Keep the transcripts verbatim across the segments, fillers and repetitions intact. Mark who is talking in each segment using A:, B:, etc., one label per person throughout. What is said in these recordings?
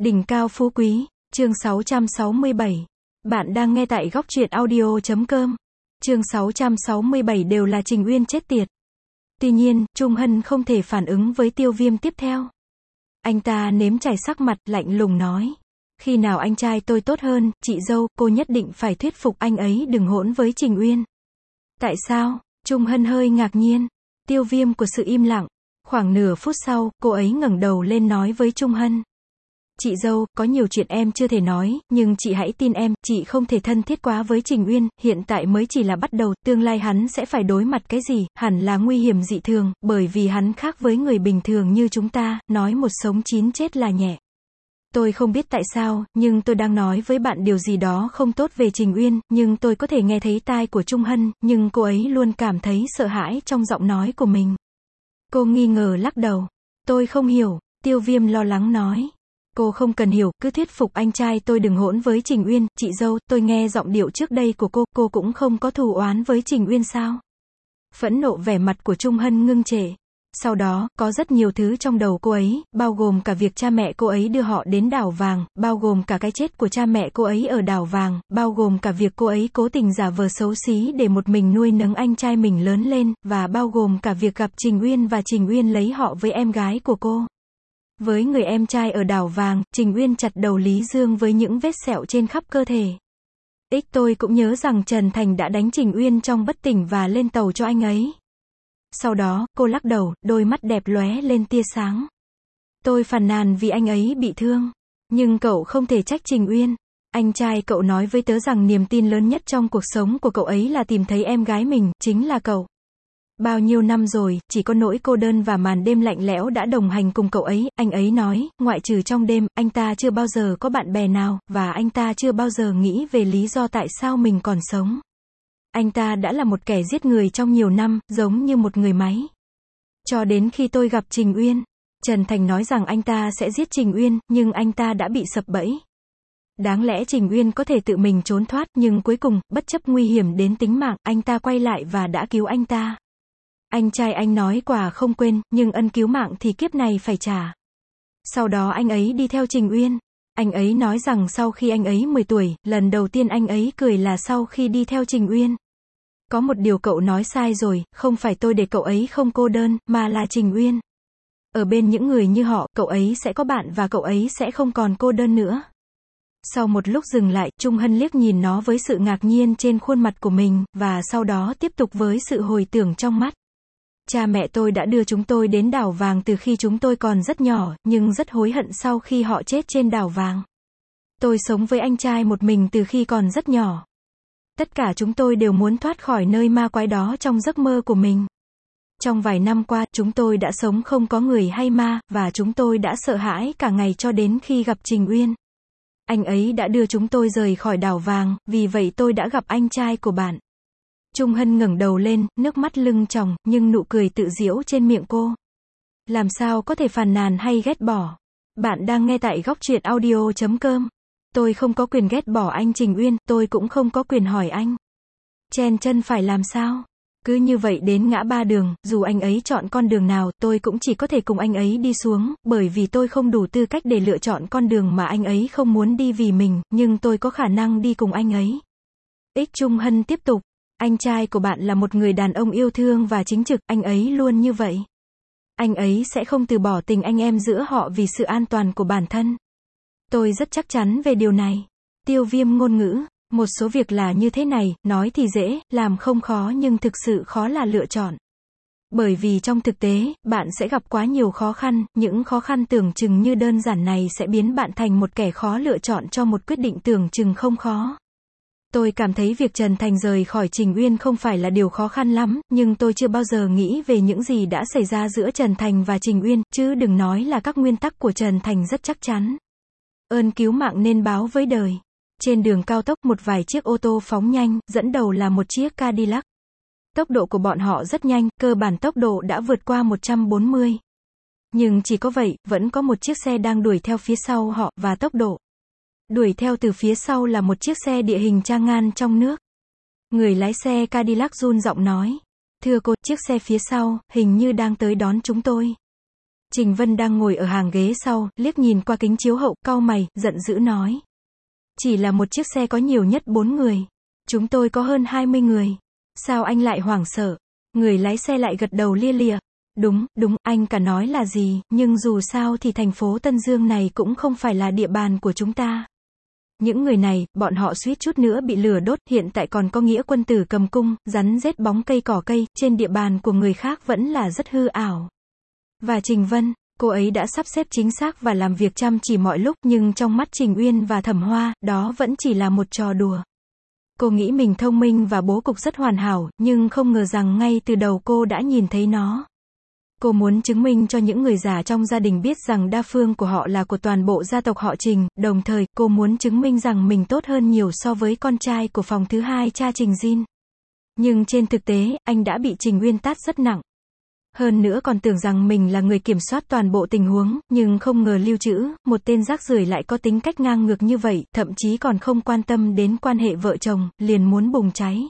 A: Đỉnh cao phú quý, chương sáu trăm sáu mươi bảy. Bạn đang nghe tại góc truyện audio chấm com. Chương sáu trăm sáu mươi bảy đều là Trình Uyên chết tiệt. Tuy nhiên, Trung Hân không thể phản ứng với Tiêu Viêm tiếp theo. Anh ta nếm chảy sắc mặt, lạnh lùng nói. Khi nào anh trai tôi tốt hơn, chị dâu, cô nhất định phải thuyết phục anh ấy đừng hỗn với Trình Uyên. Tại sao? Trung Hân hơi ngạc nhiên. Tiêu Viêm của sự im lặng. Khoảng nửa phút sau, cô ấy ngẩng đầu lên nói với Trung Hân. Chị dâu, có nhiều chuyện em chưa thể nói, nhưng chị hãy tin em, chị không thể thân thiết quá với Trình Uyên, hiện tại mới chỉ là bắt đầu, tương lai hắn sẽ phải đối mặt cái gì, hẳn là nguy hiểm dị thường, bởi vì hắn khác với người bình thường như chúng ta, nói một sống chín chết là nhẹ. Tôi không biết tại sao, nhưng tôi đang nói với bạn điều gì đó không tốt về Trình Uyên, nhưng tôi có thể nghe thấy tai của Trung Hân, nhưng cô ấy luôn cảm thấy sợ hãi trong giọng nói của mình. Cô nghi ngờ lắc đầu. Tôi không hiểu, Tiêu Viêm lo lắng nói. Cô không cần hiểu, cứ thuyết phục anh trai tôi đừng hỗn với Trình Uyên, chị dâu, tôi nghe giọng điệu trước đây của cô, cô cũng không có thù oán với Trình Uyên sao? Phẫn nộ vẻ mặt của Trung Hân ngưng trệ. Sau đó, có rất nhiều thứ trong đầu cô ấy, bao gồm cả việc cha mẹ cô ấy đưa họ đến đảo vàng, bao gồm cả cái chết của cha mẹ cô ấy ở đảo vàng, bao gồm cả việc cô ấy cố tình giả vờ xấu xí để một mình nuôi nấng anh trai mình lớn lên, và bao gồm cả việc gặp Trình Uyên và Trình Uyên lấy họ với em gái của cô. Với người em trai ở đảo vàng, Trình Uyên chặt đầu Lý Dương với những vết sẹo trên khắp cơ thể. Ích tôi cũng nhớ rằng Trần Thành đã đánh Trình Uyên trong bất tỉnh và lên tàu cho anh ấy. Sau đó, cô lắc đầu, đôi mắt đẹp lóe lên tia sáng. Tôi phàn nàn vì anh ấy bị thương. Nhưng cậu không thể trách Trình Uyên. Anh trai cậu nói với tớ rằng niềm tin lớn nhất trong cuộc sống của cậu ấy là tìm thấy em gái mình, chính là cậu. Bao nhiêu năm rồi, chỉ có nỗi cô đơn và màn đêm lạnh lẽo đã đồng hành cùng cậu ấy, anh ấy nói, ngoại trừ trong đêm, anh ta chưa bao giờ có bạn bè nào, và anh ta chưa bao giờ nghĩ về lý do tại sao mình còn sống. Anh ta đã là một kẻ giết người trong nhiều năm, giống như một người máy. Cho đến khi tôi gặp Trình Uyên, Trần Thành nói rằng anh ta sẽ giết Trình Uyên, nhưng anh ta đã bị sập bẫy. Đáng lẽ Trình Uyên có thể tự mình trốn thoát, nhưng cuối cùng, bất chấp nguy hiểm đến tính mạng, anh ta quay lại và đã cứu anh ta. Anh trai anh nói quả không quên, nhưng ân cứu mạng thì kiếp này phải trả. Sau đó anh ấy đi theo Trình Uyên. Anh ấy nói rằng sau khi anh ấy mười tuổi, lần đầu tiên anh ấy cười là sau khi đi theo Trình Uyên. Có một điều cậu nói sai rồi, không phải tôi để cậu ấy không cô đơn, mà là Trình Uyên. Ở bên những người như họ, cậu ấy sẽ có bạn và cậu ấy sẽ không còn cô đơn nữa. Sau một lúc dừng lại, Trung Hân liếc nhìn nó với sự ngạc nhiên trên khuôn mặt của mình, và sau đó tiếp tục với sự hồi tưởng trong mắt. Cha mẹ tôi đã đưa chúng tôi đến đảo vàng từ khi chúng tôi còn rất nhỏ, nhưng rất hối hận sau khi họ chết trên đảo vàng. Tôi sống với anh trai một mình từ khi còn rất nhỏ. Tất cả chúng tôi đều muốn thoát khỏi nơi ma quái đó trong giấc mơ của mình. Trong vài năm qua, chúng tôi đã sống không có người hay ma, và chúng tôi đã sợ hãi cả ngày cho đến khi gặp Trình Uyên. Anh ấy đã đưa chúng tôi rời khỏi đảo vàng, vì vậy tôi đã gặp anh trai của bạn. Trung Hân ngẩng đầu lên, nước mắt lưng tròng, nhưng nụ cười tự giễu trên miệng cô. Làm sao có thể phàn nàn hay ghét bỏ? Bạn đang nghe tại góc truyện audio chấm com. Tôi không có quyền ghét bỏ anh Trình Uyên, tôi cũng không có quyền hỏi anh. Chen chân phải làm sao? Cứ như vậy đến ngã ba đường, dù anh ấy chọn con đường nào, tôi cũng chỉ có thể cùng anh ấy đi xuống, bởi vì tôi không đủ tư cách để lựa chọn con đường mà anh ấy không muốn đi vì mình, nhưng tôi có khả năng đi cùng anh ấy. Ích Trung Hân tiếp tục. Anh trai của bạn là một người đàn ông yêu thương và chính trực, anh ấy luôn như vậy. Anh ấy sẽ không từ bỏ tình anh em giữa họ vì sự an toàn của bản thân. Tôi rất chắc chắn về điều này. Tiêu Viêm ngôn ngữ, một số việc là như thế này, nói thì dễ, làm không khó nhưng thực sự khó là lựa chọn. Bởi vì trong thực tế, bạn sẽ gặp quá nhiều khó khăn, những khó khăn tưởng chừng như đơn giản này sẽ biến bạn thành một kẻ khó lựa chọn cho một quyết định tưởng chừng không khó. Tôi cảm thấy việc Trần Thành rời khỏi Trình Uyên không phải là điều khó khăn lắm, nhưng tôi chưa bao giờ nghĩ về những gì đã xảy ra giữa Trần Thành và Trình Uyên, chứ đừng nói là các nguyên tắc của Trần Thành rất chắc chắn. Ơn cứu mạng nên báo với đời. Trên đường cao tốc, một vài chiếc ô tô phóng nhanh, dẫn đầu là một chiếc Cadillac. Tốc độ của bọn họ rất nhanh, cơ bản tốc độ đã vượt qua một trăm bốn mươi. Nhưng chỉ có vậy, vẫn có một chiếc xe đang đuổi theo phía sau họ, và tốc độ đuổi theo từ phía sau là một chiếc xe địa hình Trang Ngan trong nước. Người lái xe Cadillac run giọng nói. Thưa cô, chiếc xe phía sau, hình như đang tới đón chúng tôi. Trình Vân đang ngồi ở hàng ghế sau, liếc nhìn qua kính chiếu hậu, cau mày, giận dữ nói. Chỉ là một chiếc xe có nhiều nhất bốn người. Chúng tôi có hơn hai mươi người. Sao anh lại hoảng sợ? Người lái xe lại gật đầu lia lịa. Đúng, đúng, anh cả nói là gì, nhưng dù sao thì thành phố Tân Dương này cũng không phải là địa bàn của chúng ta. Những người này, bọn họ suýt chút nữa bị lửa đốt, hiện tại còn có nghĩa quân tử cầm cung, rắn rết bóng cây cỏ cây, trên địa bàn của người khác vẫn là rất hư ảo. Và Trình Vân, cô ấy đã sắp xếp chính xác và làm việc chăm chỉ mọi lúc, nhưng trong mắt Trình Uyên và Thẩm Hoa, đó vẫn chỉ là một trò đùa. Cô nghĩ mình thông minh và bố cục rất hoàn hảo, nhưng không ngờ rằng ngay từ đầu cô đã nhìn thấy nó. Cô muốn chứng minh cho những người già trong gia đình biết rằng đa phương của họ là của toàn bộ gia tộc họ Trình, đồng thời, cô muốn chứng minh rằng mình tốt hơn nhiều so với con trai của phòng thứ hai cha Trình Jin. Nhưng trên thực tế, anh đã bị Trình Uyên tát rất nặng. Hơn nữa còn tưởng rằng mình là người kiểm soát toàn bộ tình huống, nhưng không ngờ lưu trữ, một tên rác rưởi lại có tính cách ngang ngược như vậy, thậm chí còn không quan tâm đến quan hệ vợ chồng, liền muốn bùng cháy.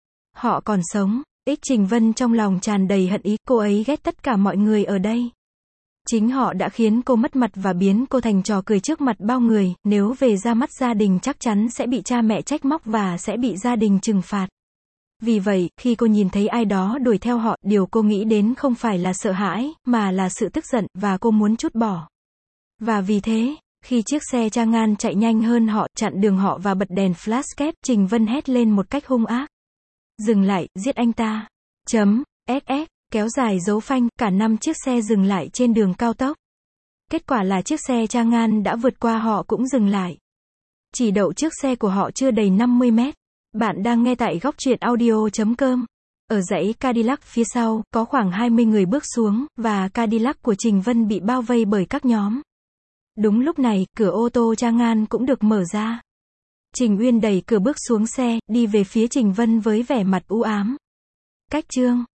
A: Họ còn sống. Ích Trình Vân trong lòng tràn đầy hận ý, cô ấy ghét tất cả mọi người ở đây. Chính họ đã khiến cô mất mặt và biến cô thành trò cười trước mặt bao người, nếu về ra mắt gia đình chắc chắn sẽ bị cha mẹ trách móc và sẽ bị gia đình trừng phạt. Vì vậy, khi cô nhìn thấy ai đó đuổi theo họ, điều cô nghĩ đến không phải là sợ hãi, mà là sự tức giận, và cô muốn trút bỏ. Và vì thế, khi chiếc xe Chang'an chạy nhanh hơn họ, chặn đường họ và bật đèn flashkép, Trình Vân hét lên một cách hung ác. Dừng lại, giết anh ta. Chấm, ét ét, kéo dài dấu phanh, cả năm chiếc xe dừng lại trên đường cao tốc. Kết quả là chiếc xe Chang'an đã vượt qua họ cũng dừng lại. Chỉ đậu trước xe của họ chưa đầy năm mươi mét. Bạn đang nghe tại góc truyện audio chấm com. Ở dãy Cadillac phía sau, có khoảng hai mươi người bước xuống, và Cadillac của Trình Vân bị bao vây bởi các nhóm. Đúng lúc này, cửa ô tô Chang'an cũng được mở ra. Trình Uyên đẩy cửa bước xuống xe, đi về phía Trình Vân với vẻ mặt u ám. Cách chương